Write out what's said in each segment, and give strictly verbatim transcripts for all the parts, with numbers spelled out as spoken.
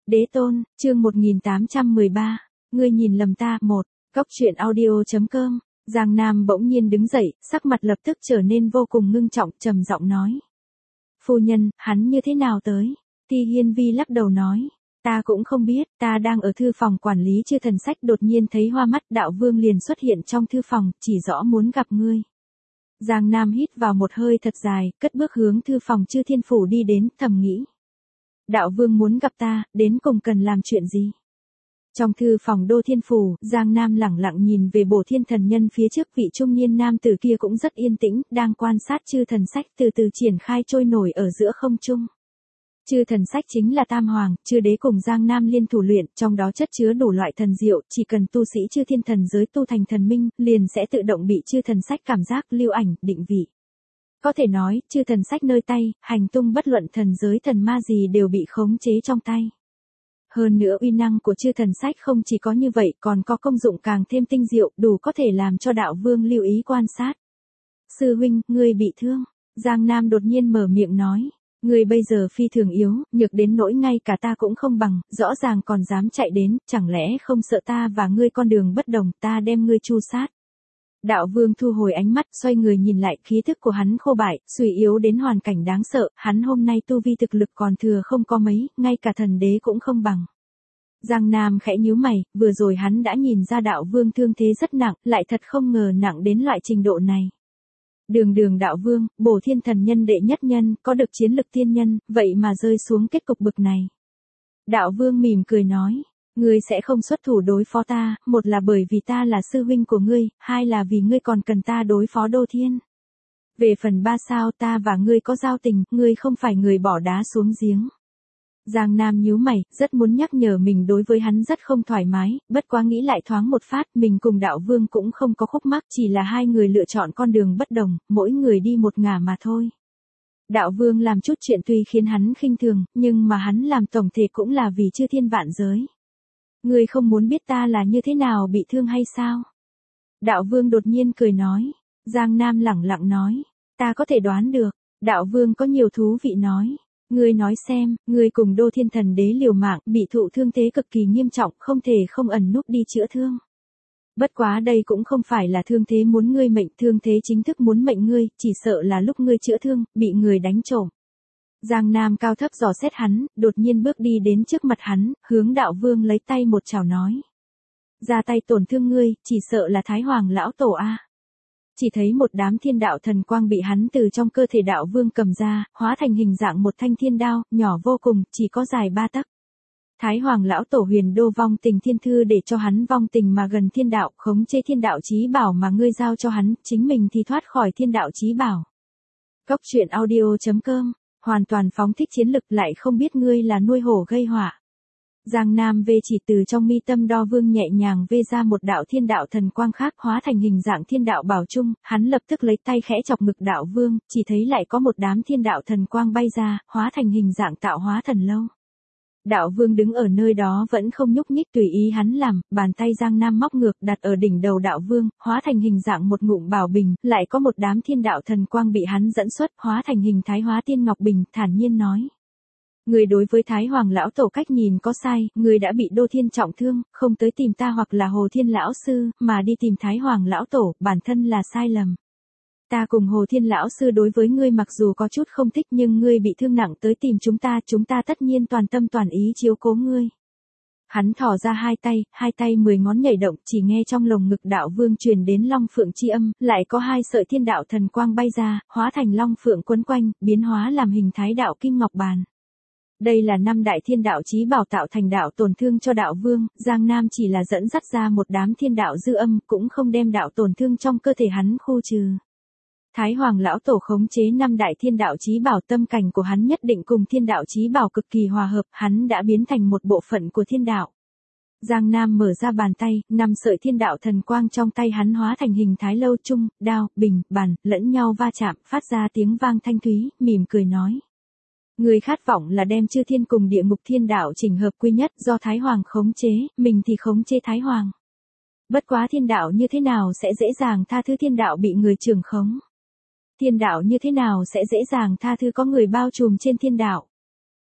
Đế tôn, chương một nghìn tám trăm mười ba, ngươi nhìn lầm ta, một, Cóc truyện audio.com, Giang Nam bỗng nhiên đứng dậy, sắc mặt lập tức trở nên vô cùng ngưng trọng, trầm giọng nói. Phu nhân, hắn như thế nào tới? Ti Hiên Vi lắc đầu nói. Ta cũng không biết, ta đang ở thư phòng quản lý chư thần sách đột nhiên thấy hoa mắt đạo vương liền xuất hiện trong thư phòng, chỉ rõ muốn gặp ngươi. Giang Nam hít vào một hơi thật dài, cất bước hướng thư phòng chư thiên phủ đi đến, thầm nghĩ. Đạo vương muốn gặp ta, đến cùng cần làm chuyện gì? Trong thư phòng đô thiên phủ, Giang Nam lẳng lặng nhìn về bổ thiên thần nhân phía trước, vị trung niên nam tử kia cũng rất yên tĩnh, đang quan sát chư thần sách từ từ triển khai trôi nổi ở giữa không trung. Chư thần sách chính là Tam Hoàng, chư đế cùng Giang Nam liên thủ luyện, trong đó chất chứa đủ loại thần diệu, chỉ cần tu sĩ chư thiên thần giới tu thành thần minh, liền sẽ tự động bị chư thần sách cảm giác, lưu ảnh, định vị. Có thể nói, chư thần sách nơi tay, hành tung bất luận thần giới thần ma gì đều bị khống chế trong tay. Hơn nữa uy năng của chư thần sách không chỉ có như vậy, còn có công dụng càng thêm tinh diệu, đủ có thể làm cho đạo vương lưu ý quan sát. Sư huynh, ngươi bị thương. Giang Nam đột nhiên mở miệng nói. Ngươi bây giờ phi thường yếu, nhược đến nỗi ngay cả ta cũng không bằng, rõ ràng còn dám chạy đến, chẳng lẽ không sợ ta và ngươi con đường bất đồng, ta đem ngươi tru sát. Đạo vương thu hồi ánh mắt, xoay người nhìn lại, khí thức của hắn khô bại, suy yếu đến hoàn cảnh đáng sợ, hắn hôm nay tu vi thực lực còn thừa không có mấy, ngay cả thần đế cũng không bằng. Giang Nam khẽ nhíu mày, vừa rồi hắn đã nhìn ra đạo vương thương thế rất nặng, lại thật không ngờ nặng đến loại trình độ này. Đường đường đạo vương, bổ thiên thần nhân đệ nhất nhân, có được chiến lực tiên nhân, vậy mà rơi xuống kết cục bực này. Đạo vương mỉm cười nói. Ngươi sẽ không xuất thủ đối phó ta, một là bởi vì ta là sư huynh của ngươi, hai là vì ngươi còn cần ta đối phó đô thiên. Về phần ba sao ta và ngươi có giao tình, ngươi không phải người bỏ đá xuống giếng. Giang Nam nhíu mày, rất muốn nhắc nhở mình đối với hắn rất không thoải mái, bất quá nghĩ lại thoáng một phát, mình cùng đạo vương cũng không có khúc mắc, chỉ là hai người lựa chọn con đường bất đồng, mỗi người đi một ngả mà thôi. Đạo vương làm chút chuyện tuy khiến hắn khinh thường, nhưng mà hắn làm tổng thể cũng là vì chư thiên vạn giới. Ngươi không muốn biết ta là như thế nào bị thương hay sao? Đạo vương đột nhiên cười nói. Giang Nam lẳng lặng nói. Ta có thể đoán được. Đạo vương có nhiều thú vị nói. Ngươi nói xem, ngươi cùng đô thiên thần đế liều mạng, bị thụ thương thế cực kỳ nghiêm trọng, không thể không ẩn núp đi chữa thương. Bất quá đây cũng không phải là thương thế muốn ngươi mệnh, thương thế chính thức muốn mệnh ngươi, chỉ sợ là lúc ngươi chữa thương, bị người đánh trộm. Giang Nam cao thấp dò xét hắn, đột nhiên bước đi đến trước mặt hắn, hướng đạo vương lấy tay một chảo nói. Ra tay tổn thương ngươi, chỉ sợ là Thái Hoàng lão tổ a. Chỉ thấy một đám thiên đạo thần quang bị hắn từ trong cơ thể đạo vương cầm ra, hóa thành hình dạng một thanh thiên đao, nhỏ vô cùng, chỉ có dài ba tấc. Thái Hoàng lão tổ huyền đô vong tình thiên thư để cho hắn vong tình mà gần thiên đạo, khống chế thiên đạo chí bảo mà ngươi giao cho hắn, chính mình thì thoát khỏi thiên đạo chí bảo. Cóc truyện audio.com, hoàn toàn phóng thích chiến lực lại không biết ngươi là nuôi hổ gây họa. Giang Nam vê chỉ từ trong mi tâm đo vương nhẹ nhàng vê ra một đạo thiên đạo thần quang khác hóa thành hình dạng thiên đạo bảo trung, hắn lập tức lấy tay khẽ chọc ngực đạo vương, chỉ thấy lại có một đám thiên đạo thần quang bay ra, hóa thành hình dạng tạo hóa thần lâu. Đạo vương đứng ở nơi đó vẫn không nhúc nhích tùy ý hắn làm, bàn tay Giang Nam móc ngược đặt ở đỉnh đầu đạo vương, hóa thành hình dạng một ngụm bảo bình, lại có một đám thiên đạo thần quang bị hắn dẫn xuất, hóa thành hình thái hóa tiên ngọc bình, thản nhiên nói. Người đối với Thái Hoàng lão tổ cách nhìn có sai, người đã bị đô thiên trọng thương, không tới tìm ta hoặc là Hồ Thiên lão sư, mà đi tìm Thái Hoàng lão tổ, bản thân là sai lầm. Ta cùng Hồ Thiên lão sư đối với ngươi mặc dù có chút không thích nhưng ngươi bị thương nặng tới tìm chúng ta, chúng ta tất nhiên toàn tâm toàn ý chiếu cố ngươi. Hắn thò ra hai tay, hai tay mười ngón nhảy động, chỉ nghe trong lồng ngực đạo vương truyền đến long phượng chi âm, lại có hai sợi thiên đạo thần quang bay ra, hóa thành long phượng quấn quanh, biến hóa làm hình thái đạo kim ngọc bàn. Đây là năm đại thiên đạo chí bảo tạo thành đạo tổn thương cho đạo vương, Giang Nam chỉ là dẫn dắt ra một đám thiên đạo dư âm, cũng không đem đạo tổn thương trong cơ thể hắn khu trừ. Thái Hoàng lão tổ khống chế năm đại thiên đạo chí bảo, tâm cảnh của hắn nhất định cùng thiên đạo chí bảo cực kỳ hòa hợp, hắn đã biến thành một bộ phận của thiên đạo. Giang Nam mở ra bàn tay, năm sợi thiên đạo thần quang trong tay hắn hóa thành hình thái lâu trung, đao, bình, bàn, lẫn nhau va chạm, phát ra tiếng vang thanh thúy, mỉm cười nói. Người khát vọng là đem chư thiên cùng địa ngục thiên đạo chỉnh hợp quy nhất do Thái Hoàng khống chế, mình thì khống chế Thái Hoàng. Bất quá thiên đạo như thế nào sẽ dễ dàng tha thứ thiên đạo bị người trưởng khống? Thiên đạo như thế nào sẽ dễ dàng tha thứ có người bao trùm trên thiên đạo?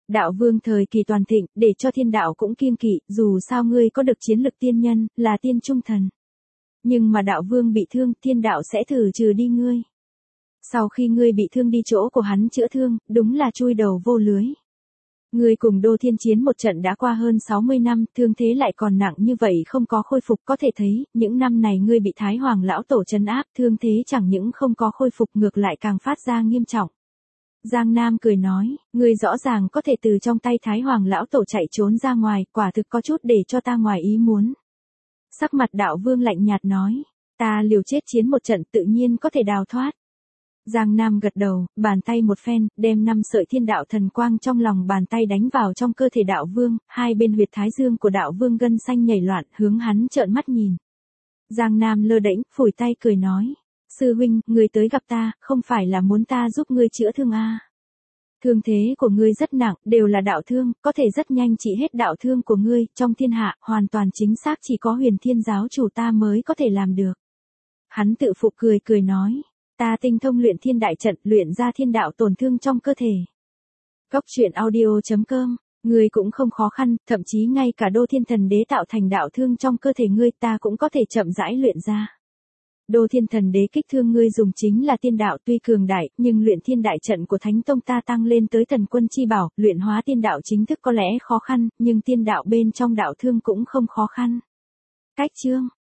Đạo vương thời kỳ toàn thịnh, để cho thiên đạo cũng kiêng kỵ, dù sao ngươi có được chiến lực tiên nhân, là tiên trung thần. Nhưng mà đạo vương bị thương, thiên đạo sẽ thử trừ đi ngươi. Sau khi ngươi bị thương đi chỗ của hắn chữa thương, đúng là chui đầu vô lưới. Ngươi cùng Đô Thiên chiến một trận đã qua hơn sáu mươi năm, thương thế lại còn nặng như vậy không có khôi phục, có thể thấy, những năm này ngươi bị Thái Hoàng lão tổ trấn áp, thương thế chẳng những không có khôi phục ngược lại càng phát ra nghiêm trọng. Giang Nam cười nói, ngươi rõ ràng có thể từ trong tay Thái Hoàng lão tổ chạy trốn ra ngoài, quả thực có chút để cho ta ngoài ý muốn. Sắc mặt đạo vương lạnh nhạt nói, ta liều chết chiến một trận tự nhiên có thể đào thoát. Giang Nam gật đầu, bàn tay một phen, đem năm sợi thiên đạo thần quang trong lòng bàn tay đánh vào trong cơ thể đạo vương, hai bên huyệt thái dương của đạo vương gân xanh nhảy loạn, hướng hắn trợn mắt nhìn. Giang Nam lơ đễnh, phủi tay cười nói, sư huynh, ngươi tới gặp ta, không phải là muốn ta giúp ngươi chữa thương à. Thương thế của ngươi rất nặng, đều là đạo thương, có thể rất nhanh trị hết đạo thương của ngươi, trong thiên hạ, hoàn toàn chính xác chỉ có Huyền Thiên giáo chủ ta mới có thể làm được. Hắn tự phụ cười cười nói, ta tinh thông luyện thiên đại trận, luyện ra thiên đạo tổn thương trong cơ thể. Cốc truyện audio chấm com, ngươi cũng không khó khăn, thậm chí ngay cả Đô Thiên Thần Đế tạo thành đạo thương trong cơ thể ngươi ta cũng có thể chậm rãi luyện ra. Đô Thiên Thần Đế kích thương ngươi dùng chính là tiên đạo tuy cường đại, nhưng luyện thiên đại trận của Thánh Tông ta tăng lên tới thần quân chi bảo, luyện hóa tiên đạo chính thức có lẽ khó khăn, nhưng tiên đạo bên trong đạo thương cũng không khó khăn. Cách chương